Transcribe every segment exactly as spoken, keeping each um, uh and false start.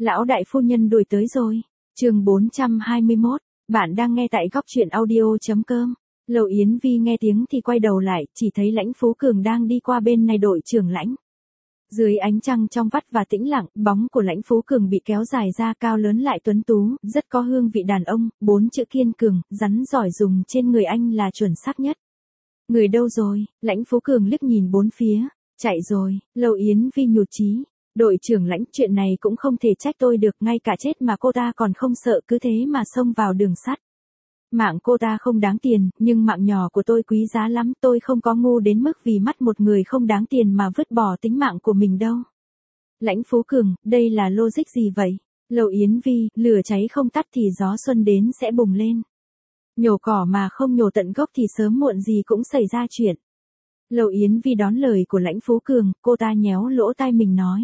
Lão đại phu nhân đuổi tới rồi. Chương bốn trăm hai mươi mốt, bạn đang nghe tại góc truyện audio chấm com. Lầu Yến Vi nghe tiếng thì quay đầu lại, chỉ thấy Lãnh Phú Cường đang đi qua bên này đội trưởng Lãnh. Dưới ánh trăng trong vắt và tĩnh lặng, bóng của Lãnh Phú Cường bị kéo dài ra, cao lớn lại tuấn tú, rất có hương vị đàn ông, bốn chữ kiên cường, rắn giỏi dùng trên người anh là chuẩn xác nhất. Người đâu rồi? Lãnh Phú Cường liếc nhìn bốn phía. Chạy rồi. Lầu Yến Vi nhụt chí. Đội trưởng Lãnh, chuyện này cũng không thể trách tôi được, ngay cả chết mà cô ta còn không sợ, cứ thế mà xông vào đường sắt. Mạng cô ta không đáng tiền, nhưng mạng nhỏ của tôi quý giá lắm, tôi không có ngu đến mức vì mắt một người không đáng tiền mà vứt bỏ tính mạng của mình đâu. Lãnh Phú Cường, đây là logic gì vậy? Lầu Yến Vi, lửa cháy không tắt thì gió xuân đến sẽ bùng lên. Nhổ cỏ mà không nhổ tận gốc thì sớm muộn gì cũng xảy ra chuyện. Lầu Yến Vi đón lời của Lãnh Phú Cường, cô ta nhéo lỗ tai mình nói.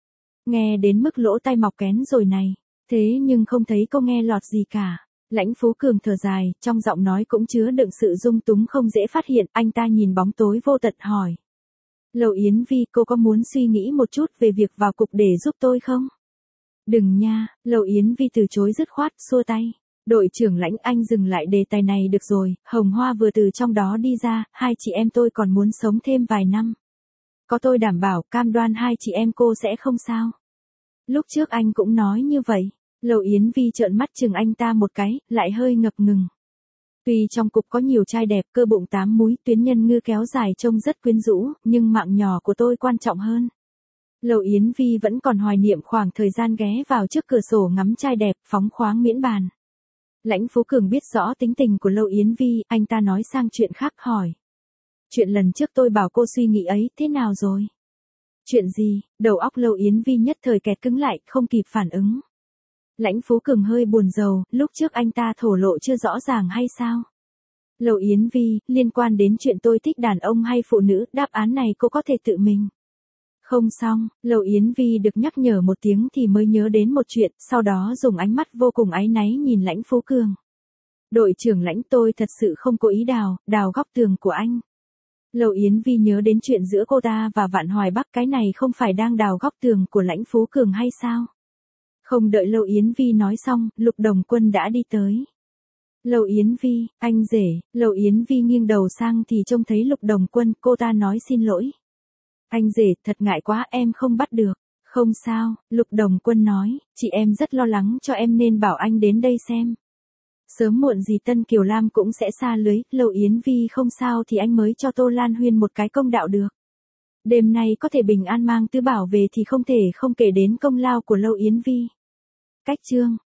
Nghe đến mức lỗ tai mọc kén rồi này, thế nhưng không thấy cô nghe lọt gì cả. Lãnh Phú Cường thở dài, trong giọng nói cũng chứa đựng sự dung túng không dễ phát hiện, anh ta nhìn bóng tối vô tận hỏi. Lầu Yến Vi, cô có muốn suy nghĩ một chút về việc vào cục để giúp tôi không? Đừng nha, Lầu Yến Vi từ chối dứt khoát, xua tay. Đội trưởng Lãnh, anh dừng lại đề tài này được rồi, Hồng Hoa vừa từ trong đó đi ra, hai chị em tôi còn muốn sống thêm vài năm. Có tôi đảm bảo, cam đoan hai chị em cô sẽ không sao. Lúc trước anh cũng nói như vậy. Lầu Yến Vi trợn mắt chừng anh ta một cái, lại hơi ngập ngừng. Tuy trong cục có nhiều trai đẹp, cơ bụng tám múi, tuyến nhân ngư kéo dài trông rất quyến rũ, nhưng mạng nhỏ của tôi quan trọng hơn. Lầu Yến Vi vẫn còn hoài niệm khoảng thời gian ghé vào trước cửa sổ ngắm trai đẹp, phóng khoáng miễn bàn. Lãnh Phú Cường biết rõ tính tình của Lầu Yến Vi, anh ta nói sang chuyện khác hỏi. Chuyện lần trước tôi bảo cô suy nghĩ ấy, thế nào rồi? Chuyện gì? Đầu óc Lầu Yến Vi nhất thời kẹt cứng lại, không kịp phản ứng. Lãnh Phú Cường hơi buồn rầu, lúc trước anh ta thổ lộ chưa rõ ràng hay sao? Lầu Yến Vi, liên quan đến chuyện tôi thích đàn ông hay phụ nữ, đáp án này cô có thể tự mình. Không xong, Lầu Yến Vi được nhắc nhở một tiếng thì mới nhớ đến một chuyện, sau đó dùng ánh mắt vô cùng áy náy nhìn Lãnh Phú Cường. Đội trưởng Lãnh, tôi thật sự không cố ý đào, đào góc tường của anh. Lầu Yến Vi nhớ đến chuyện giữa cô ta và Vạn Hoài Bắc, cái này không phải đang đào góc tường của Lãnh Phú Cường hay sao? Không đợi Lầu Yến Vi nói xong, Lục Đồng Quân đã đi tới. Lầu Yến Vi, anh rể. Lầu Yến Vi nghiêng đầu sang thì trông thấy Lục Đồng Quân, cô ta nói xin lỗi. Anh rể, thật ngại quá, em không bắt được. Không sao, Lục Đồng Quân nói, chị em rất lo lắng cho em nên bảo anh đến đây xem. Sớm muộn gì Tân Kiều Lam cũng sẽ xa lưới, Lầu Yến Vi không sao thì anh mới cho Tô Lan Huyên một cái công đạo được. Đêm nay có thể bình an mang tứ bảo về thì không thể không kể đến công lao của Lầu Yến Vi. Cách chương